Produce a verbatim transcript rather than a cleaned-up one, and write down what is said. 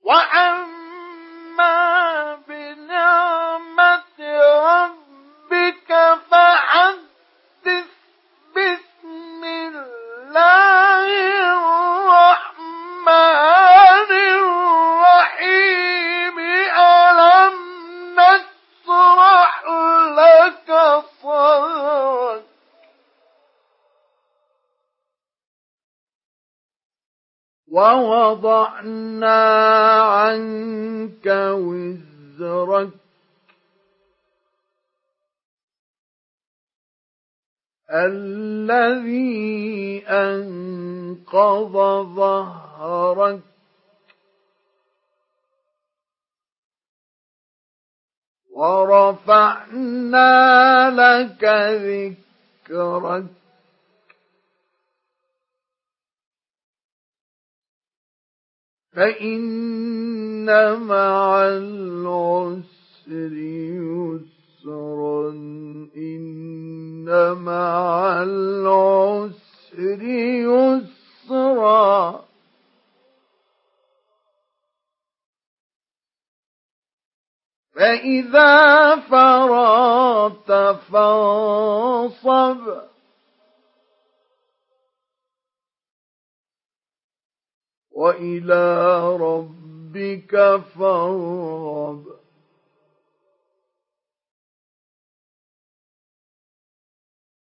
وأما بنعمة ربك فحدث. بسم الله الرحمن الرحيم. ألم نشرح لك صدرك ووضعنا عنك وزرك الذي أنقض ظهرك ورفعنا لك ذكرك فإن مع العسر يسرا. إن مع العسر يسرا. فإذا فرغت فانصب وإلى ربك فارغب.